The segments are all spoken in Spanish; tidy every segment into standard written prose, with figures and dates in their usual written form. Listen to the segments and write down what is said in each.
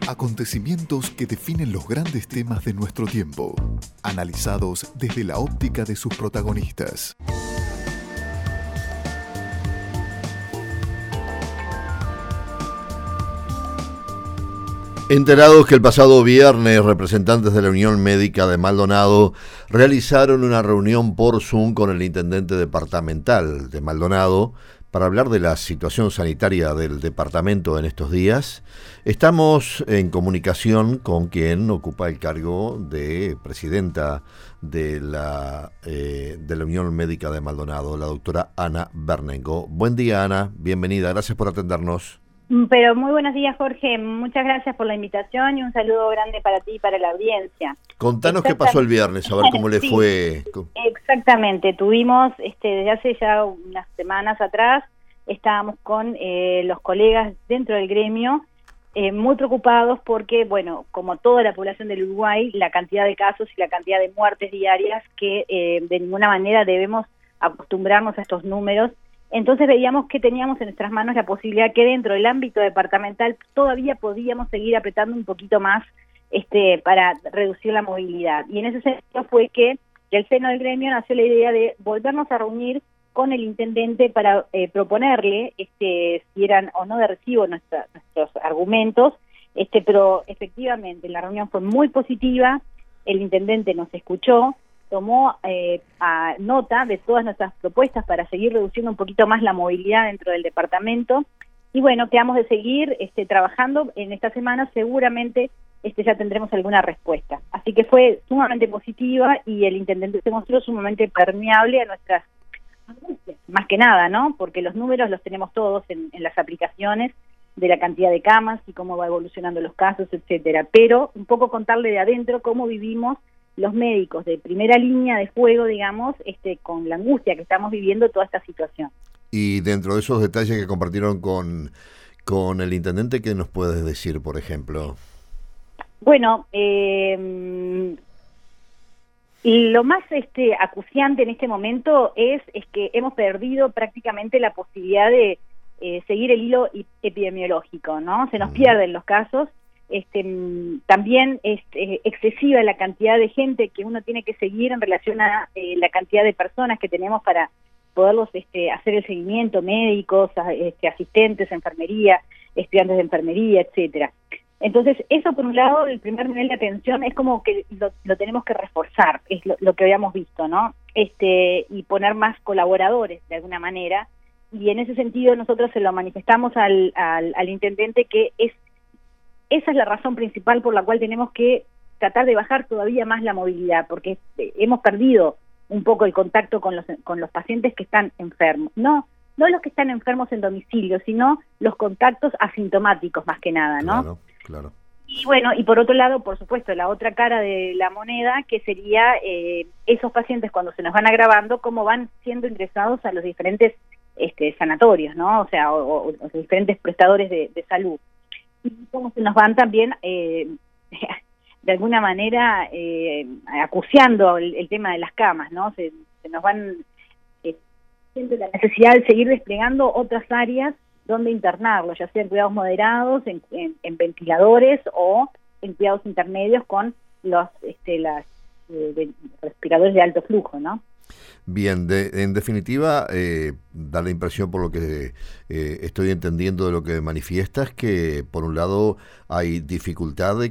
Acontecimientos que definen los grandes temas de nuestro tiempo, analizados desde la óptica de sus protagonistas. Enterados que el pasado viernes representantes de la Unión Médica de Maldonado realizaron una reunión por Zoom con el intendente departamental de Maldonado para hablar de la situación sanitaria del departamento en estos días, estamos en comunicación con quien ocupa el cargo de presidenta de la Unión Médica de Maldonado, la doctora Ana Bernengo. Buen día, Ana, bienvenida, gracias por atendernos. Pero muy buenos días, Jorge. Muchas gracias por la invitación y un saludo grande para ti y para la audiencia. Contanos qué pasó el viernes, a ver cómo le fue. Exactamente. Tuvimos, desde hace ya unas semanas atrás, estábamos con los colegas dentro del gremio muy preocupados porque, bueno, como toda la población del Uruguay, la cantidad de casos y la cantidad de muertes diarias que de ninguna manera debemos acostumbrarnos a estos números. Entonces veíamos que teníamos en nuestras manos la posibilidad que dentro del ámbito departamental todavía podíamos seguir apretando un poquito más para reducir la movilidad. Y en ese sentido fue que del seno del gremio nació la idea de volvernos a reunir con el intendente para proponerle si eran o no de recibo nuestros argumentos, pero efectivamente la reunión fue muy positiva, el intendente nos escuchó, tomó a nota de todas nuestras propuestas para seguir reduciendo un poquito más la movilidad dentro del departamento y bueno, quedamos de seguir trabajando en esta semana, seguramente ya tendremos alguna respuesta. Así que fue sumamente positiva y el intendente se mostró sumamente permeable a nuestras angustias, más que nada, ¿no? Porque los números los tenemos todos en las aplicaciones de la cantidad de camas y cómo va evolucionando los casos, etcétera. Pero un poco contarle de adentro cómo vivimos los médicos de primera línea de fuego, digamos, con la angustia que estamos viviendo toda esta situación. Y dentro de esos detalles que compartieron con el intendente, ¿qué nos puedes decir, por ejemplo? Bueno, lo más acuciante en este momento es que hemos perdido prácticamente la posibilidad de seguir el hilo epidemiológico, ¿no? Se nos pierden los casos. También es excesiva la cantidad de gente que uno tiene que seguir en relación a la cantidad de personas que tenemos para poderlos hacer el seguimiento, médicos, asistentes, enfermería, estudiantes de enfermería, etcétera. Entonces, eso por un lado, el primer nivel de atención es como que lo tenemos que reforzar, es lo que habíamos visto, ¿no? Y poner más colaboradores de alguna manera, y en ese sentido nosotros se lo manifestamos al intendente que esa es la razón principal por la cual tenemos que tratar de bajar todavía más la movilidad, porque hemos perdido un poco el contacto con los pacientes que están enfermos. No los que están enfermos en domicilio, sino los contactos asintomáticos más que nada, ¿no? Claro. Y bueno, y por otro lado, por supuesto, la otra cara de la moneda, que sería esos pacientes cuando se nos van agravando, cómo van siendo ingresados a los diferentes sanatorios, ¿no? O sea, o los diferentes prestadores de salud. Y cómo se nos van también de alguna manera acuciando el tema de las camas, ¿no? Se nos van siendo la necesidad de seguir desplegando otras áreas donde internarlos, ya sea en cuidados moderados, en ventiladores o en cuidados intermedios con los respiradores de alto flujo, ¿no? Bien, en definitiva, da la impresión por lo que estoy entendiendo de lo que manifiestas, que por un lado hay dificultad de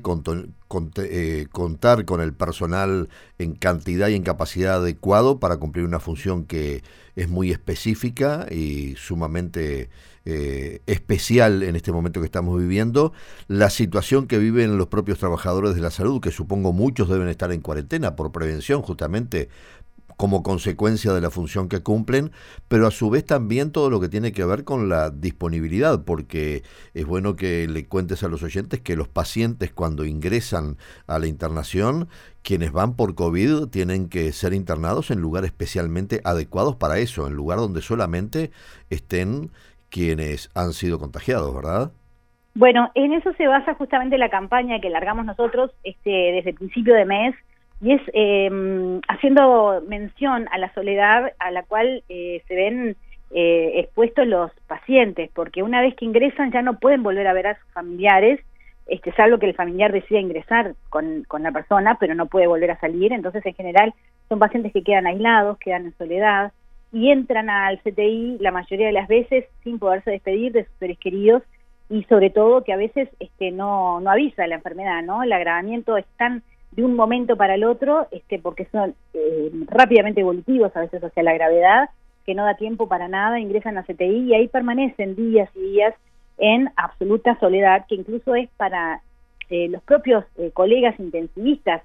contar con el personal en cantidad y en capacidad adecuado para cumplir una función que es muy específica y sumamente especial en este momento que estamos viviendo, la situación que viven los propios trabajadores de la salud, que supongo muchos deben estar en cuarentena por prevención justamente, como consecuencia de la función que cumplen, pero a su vez también todo lo que tiene que ver con la disponibilidad, porque es bueno que le cuentes a los oyentes que los pacientes cuando ingresan a la internación, quienes van por COVID tienen que ser internados en lugares especialmente adecuados para eso, en lugar donde solamente estén quienes han sido contagiados, ¿verdad? Bueno, en eso se basa justamente la campaña que largamos nosotros desde el principio de mes, y es haciendo mención a la soledad a la cual se ven expuestos los pacientes, porque una vez que ingresan ya no pueden volver a ver a sus familiares, salvo que el familiar decida ingresar con la persona, pero no puede volver a salir. Entonces, en general, son pacientes que quedan aislados, quedan en soledad, y entran al CTI la mayoría de las veces sin poderse despedir de sus seres queridos, y sobre todo que a veces no avisa la enfermedad, ¿no? El agravamiento es tan de un momento para el otro, porque son rápidamente evolutivos a veces hacia la gravedad, que no da tiempo para nada, ingresan a CTI y ahí permanecen días y días en absoluta soledad, que incluso es para los propios colegas intensivistas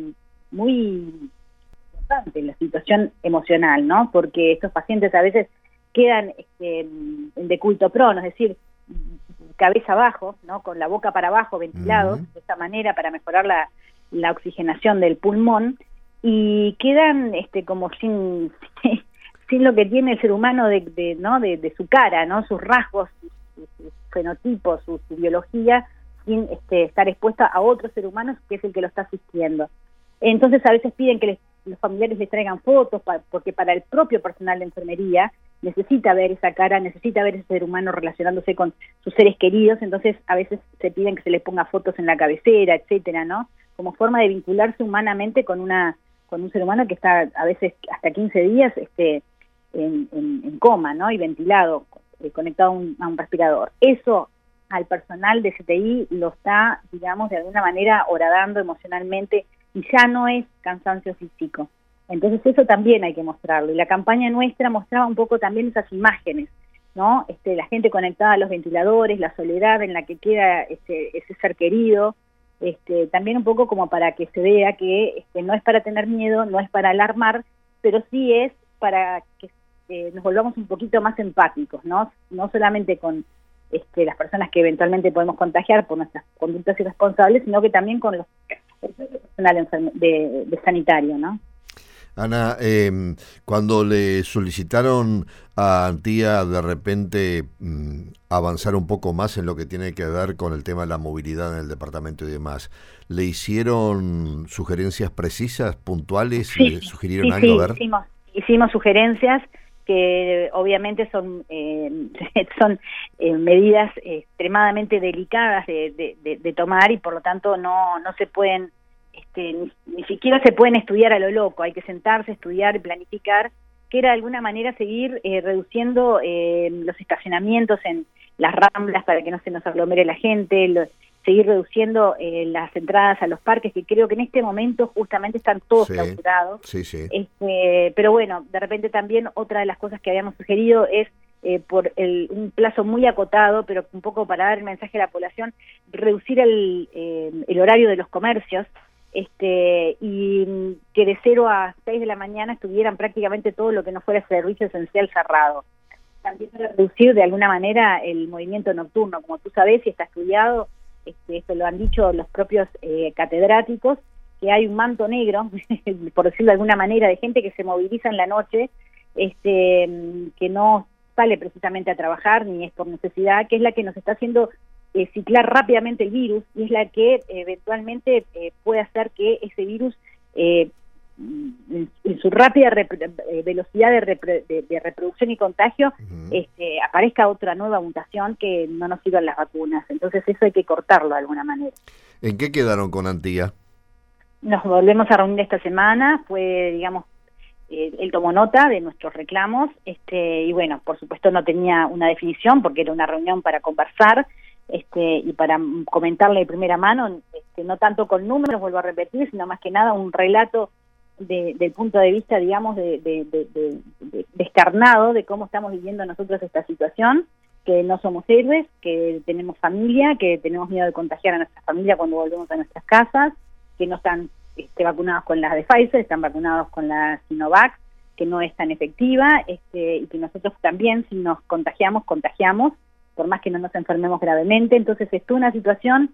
muy importante la situación emocional, ¿no? Porque estos pacientes a veces quedan en decúbito prono, es decir, cabeza abajo, ¿no? Con la boca para abajo, ventilados, de esta manera para mejorar la oxigenación del pulmón, y quedan como sin sin lo que tiene el ser humano de su cara, ¿no? Sus rasgos, su fenotipo, su biología, sin estar expuesta a otro ser humano que es el que lo está asistiendo. Entonces a veces piden que los familiares les traigan fotos, porque para el propio personal de enfermería necesita ver esa cara, necesita ver ese ser humano relacionándose con sus seres queridos. Entonces a veces se piden que se les ponga fotos en la cabecera, etcétera, ¿no? Como forma de vincularse humanamente con un ser humano que está a veces hasta 15 días en coma, ¿no? Y ventilado, conectado a un respirador. Eso al personal de CTI lo está, digamos, de alguna manera horadando emocionalmente, y ya no es cansancio físico. Entonces eso también hay que mostrarlo, y la campaña nuestra mostraba un poco también esas imágenes, ¿no? La gente conectada a los ventiladores, la soledad en la que queda ese ser querido, también un poco como para que se vea que no es para tener miedo, no es para alarmar, pero sí es para que nos volvamos un poquito más empáticos, ¿no? No solamente con las personas que eventualmente podemos contagiar por nuestras conductas irresponsables, sino que también con el personal de sanitario, ¿no? Ana, cuando le solicitaron a Antía de repente avanzar un poco más en lo que tiene que ver con el tema de la movilidad en el departamento y demás, ¿le hicieron sugerencias precisas, puntuales? Sí, ¿Le sugirieron algo? A ver. Hicimos sugerencias que obviamente son medidas extremadamente delicadas de tomar, y por lo tanto no se pueden ni siquiera se pueden estudiar a lo loco. Hay que sentarse, estudiar y planificar, que era de alguna manera seguir reduciendo los estacionamientos en las ramblas para que no se nos aglomere la gente, seguir reduciendo las entradas a los parques, que creo que en este momento justamente están todos clausurados. Sí, sí. Pero bueno, de repente también otra de las cosas que habíamos sugerido es por un plazo muy acotado, pero un poco para dar el mensaje a la población, reducir el horario de los comercios, y que de 0 a 6 de la mañana estuvieran prácticamente todo lo que no fuera servicio esencial cerrado. También para reducir de alguna manera el movimiento nocturno, como tú sabes y está estudiado, esto lo han dicho los propios catedráticos, que hay un manto negro, por decirlo de alguna manera, de gente que se moviliza en la noche, que no sale precisamente a trabajar ni es por necesidad, que es la que nos está haciendo ciclar rápidamente el virus, y es la que eventualmente puede hacer que ese virus en su rápida velocidad de reproducción y contagio aparezca otra nueva mutación que no nos sirvan las vacunas. Entonces eso hay que cortarlo de alguna manera. ¿En qué quedaron con Antía? Nos volvemos a reunir esta semana, digamos, él tomó nota de nuestros reclamos, y bueno, por supuesto no tenía una definición porque era una reunión para conversar, y para comentarle de primera mano, no tanto con números, vuelvo a repetir, sino más que nada un relato del punto de vista, digamos, descarnado de cómo estamos viviendo nosotros esta situación, que no somos héroes, que tenemos familia, que tenemos miedo de contagiar a nuestra familia cuando volvemos a nuestras casas, que no están vacunados con las de Pfizer, están vacunados con la Sinovac, que no es tan efectiva, y que nosotros también, si nos contagiamos, por más que no nos enfermemos gravemente. Entonces es una situación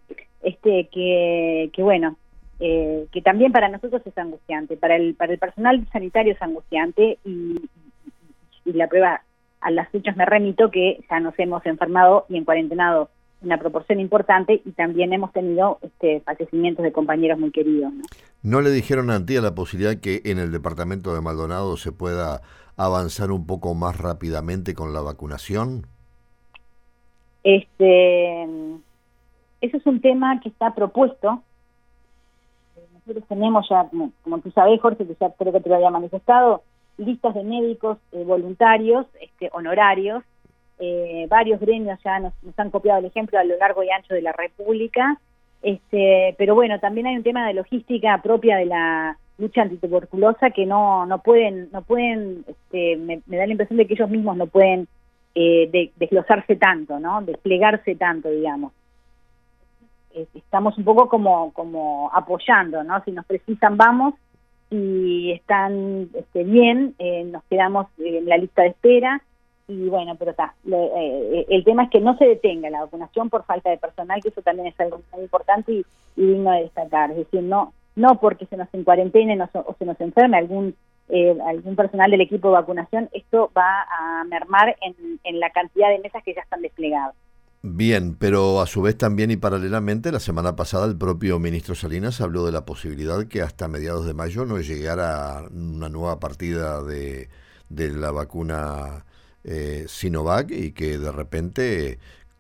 que bueno, que también para nosotros es angustiante, para el personal sanitario es angustiante, y la prueba a las fechas me remito que ya nos hemos enfermado y en cuarentenado una proporción importante, y también hemos tenido fallecimientos de compañeros muy queridos, ¿no? ¿No le dijeron a Antía la posibilidad que en el departamento de Maldonado se pueda avanzar un poco más rápidamente con la vacunación? Eso es un tema que está propuesto. Nosotros tenemos ya, como tú sabes, Jorge, que ya creo que te lo había manifestado, listas de médicos voluntarios, honorarios. Varios gremios ya nos han copiado el ejemplo a lo largo y ancho de la República. Pero bueno, también hay un tema de logística propia de la lucha antituberculosa que no pueden, me da la impresión de que ellos mismos no pueden desglosarse tanto, ¿no? Desplegarse tanto, digamos. Estamos un poco como apoyando, ¿no? Si nos precisan, vamos, si están bien, nos quedamos en la lista de espera, y bueno, pero está. El tema es que no se detenga la vacunación por falta de personal, que eso también es algo muy importante y digno de destacar. Es decir, no porque se nos encuarentene o se nos enferme algún personal del equipo de vacunación, esto va a mermar en la cantidad de mesas que ya están desplegadas. Bien, pero a su vez también y paralelamente, la semana pasada el propio ministro Salinas habló de la posibilidad que hasta mediados de mayo no llegara una nueva partida de la vacuna Sinovac y que de repente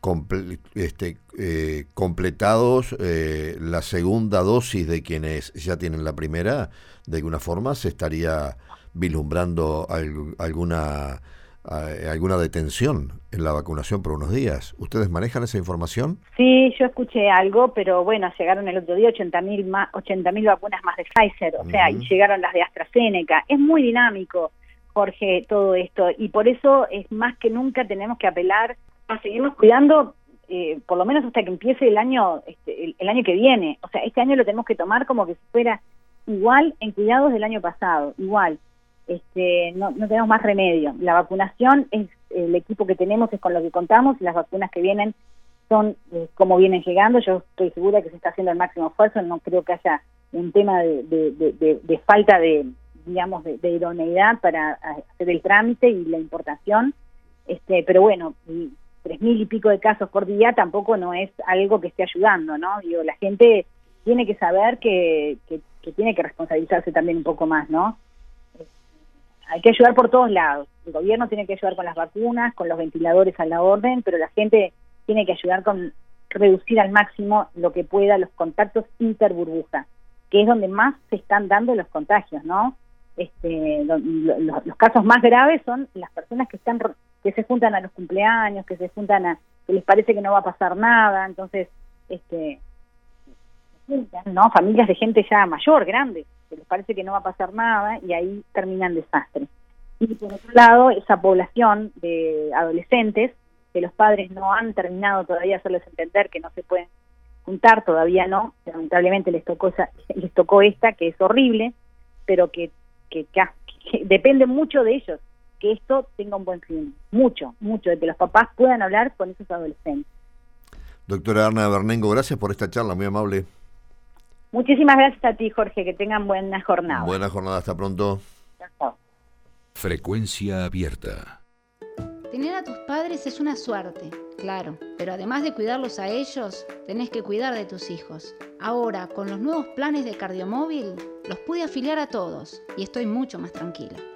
completados la segunda dosis de quienes ya tienen la primera, de alguna forma se estaría vislumbrando alguna detención en la vacunación por unos días. ¿Ustedes manejan esa información? Sí, yo escuché algo, pero bueno, llegaron el otro día 80.000 vacunas más de Pfizer, o sea, y llegaron las de AstraZeneca. Es muy dinámico, Jorge, todo esto, y por eso es más que nunca tenemos que apelar a seguirnos cuidando, por lo menos hasta que empiece el año que viene. O sea, este año lo tenemos que tomar como que si fuera igual en cuidados del año pasado, igual. No tenemos más remedio. La vacunación es el equipo que tenemos, es con lo que contamos, y las vacunas que vienen son como vienen llegando. Yo estoy segura que se está haciendo el máximo esfuerzo, no creo que haya un tema de falta de idoneidad para hacer el trámite y la importación, pero bueno, 3.000 y pico de casos por día tampoco no es algo que esté ayudando, ¿no? Digo, la gente tiene que saber que tiene que responsabilizarse también un poco más, ¿no? Hay que ayudar por todos lados. El gobierno tiene que ayudar con las vacunas, con los ventiladores a la orden, pero la gente tiene que ayudar con reducir al máximo lo que pueda los contactos interburbuja, que es donde más se están dando los contagios, ¿no? Los casos más graves son las personas que se juntan a los cumpleaños, que se juntan que les parece que no va a pasar nada, entonces, ¿no? Familias de gente ya mayor, grande, que les parece que no va a pasar nada y ahí termina el desastre. Y por otro lado, esa población de adolescentes que los padres no han terminado todavía de hacerles entender que no se pueden juntar, todavía no, lamentablemente les tocó esta, que es horrible, pero que depende mucho de ellos, que esto tenga un buen fin, mucho, de que los papás puedan hablar con esos adolescentes. Doctora Arna Bernengo, gracias por esta charla, muy amable. Muchísimas gracias a ti, Jorge, que tengan buena jornada. Buena jornada, hasta pronto. Chao. Frecuencia abierta. Tener a tus padres es una suerte, claro, pero además de cuidarlos a ellos, tenés que cuidar de tus hijos. Ahora, con los nuevos planes de Cardiomóvil, los pude afiliar a todos y estoy mucho más tranquila.